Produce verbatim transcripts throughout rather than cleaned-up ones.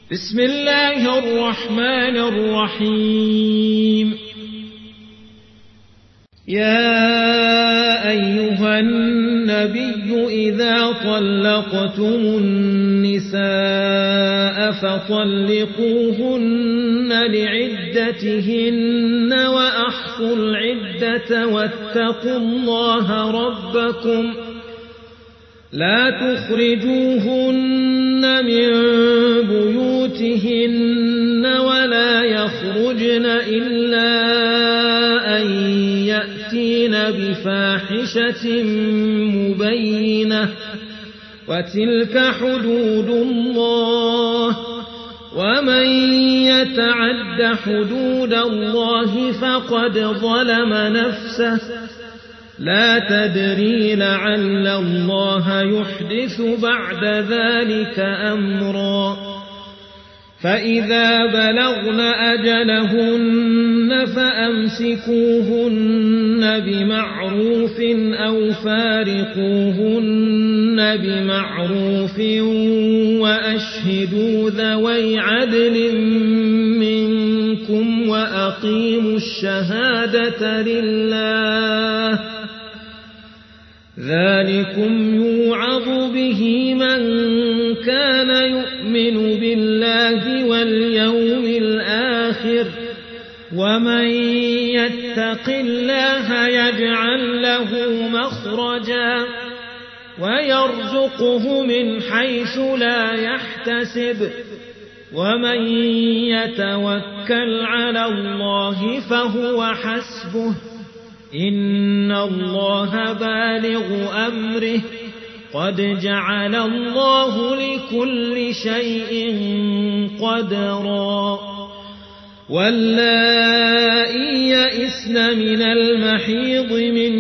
بسم الله الرحمن الرحيم. يا أيها النبي إذا طلقتم النساء فطلقوهن لعدتهن وأحصوا العدة واتقوا الله ربكم لا تخرجوهن من بيوتهن ولا يخرجن إلا أن يأتين بفاحشة مبينة وتلك حدود الله ومن يتعد حدود الله فقد ظلم نفسه لا تدري لعل الله يحدث بعد ذلك أمرا فإذا بلغن أجلهن فأمسكوهن بمعروف أو فارقوهن بمعروف وأشهدوا ذوي عدل منكم وأقيموا الشهادة لله ذلكم يوعظ به من كان يؤمن بالله واليوم الآخر ومن يتق الله يجعل له مخرجا ويرزقه من حيث لا يحتسب ومن يتوكل على الله فهو حسبه إن الله بالغ أمره قد جعل الله لكل شيء قدرا واللائي يئسن من المحيض من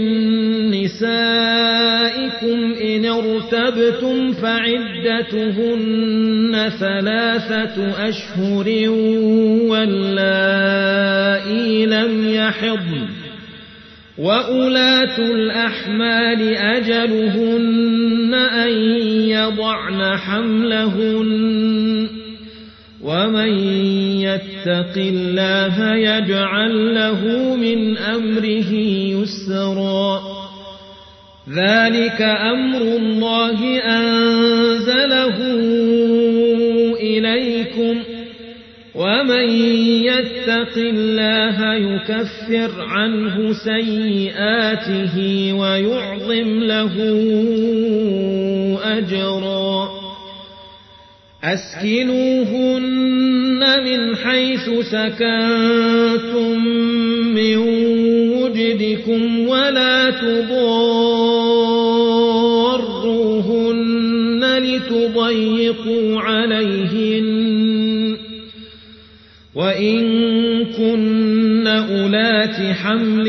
نسائكم إن ارتبتم فعدتهن ثلاثة أشهر واللائي لم يحضن وأولاة الأحمال أجلهن أن يضعن حملهن ومن يتق الله يجعل له من أمره يسرا ذلك أمر الله أنزله إليكم ومن يتق الله يكفر عنه سيئاته ويعظم له أجرا أسكنوهن من حيث سكنتم من وجدكم ولا تضاروهن لتضيقوا عليهن وإن كن أولات حمل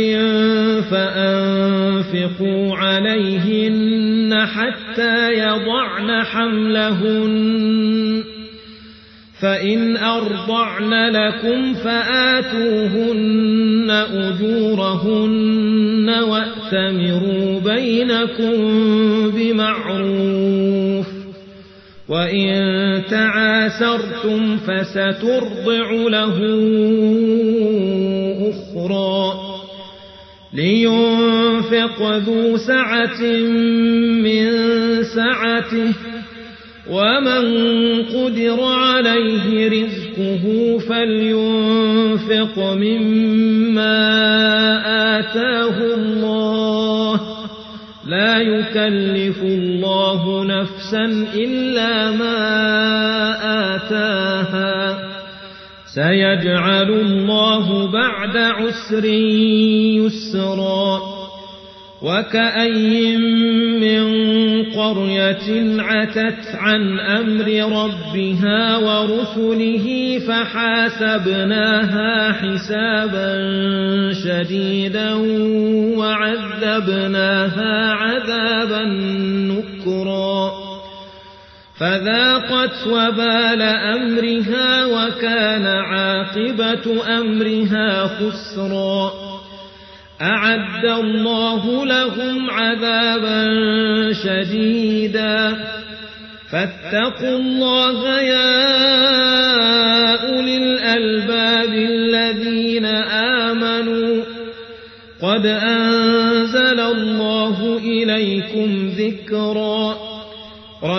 فأنفقوا عليهن حتى يضعن حملهن فإن أرضعن لكم فآتوهن أجورهن وأتمروا بينكم بمعروف وإن تعاسرتم فسترضع له أخرى لينفق ذو سعة من سعته ومن قدر عليه رزقه فلينفق مما آتاه الله لا يكلف الله نفسا إلا ما آتاها سيجعل الله بعد عسر يسرا وكأي من قرية عتت عن أمر ربها ورسله فحاسبناها حسابا شديدا وعذبناها عذابا نكرا فذاقت وبال أمرها وكان عاقبة أمرها خسرا أعد الله لهم عذابا شديدا فاتقوا الله يا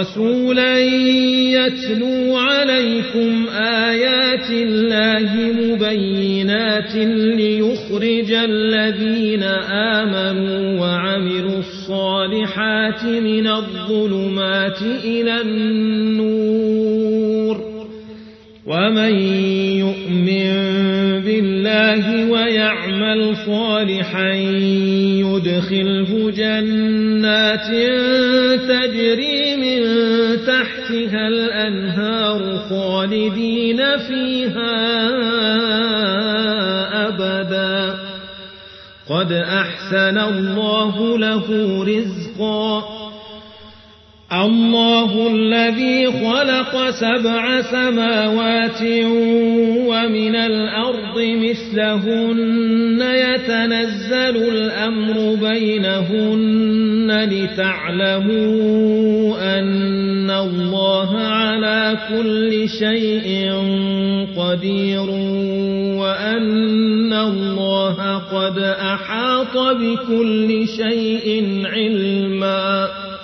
رسولا يتلو عليكم آيات الله مبينات ليخرج الذين آمنوا وعملوا الصالحات من الظلمات إلى النور ومن يؤمن بالله ويعمل صالحا يدخله جنات تجري من تحتها الأنهار خالدين فيها أبدا قد أحسن الله له رزقا الله الذي خلق سبع سماوات ومن الأرض مثلهن يتنزل الأمر بينهن لتعلموا أن الله على كل شيء قدير وأن الله قد أحاط بكل شيء علما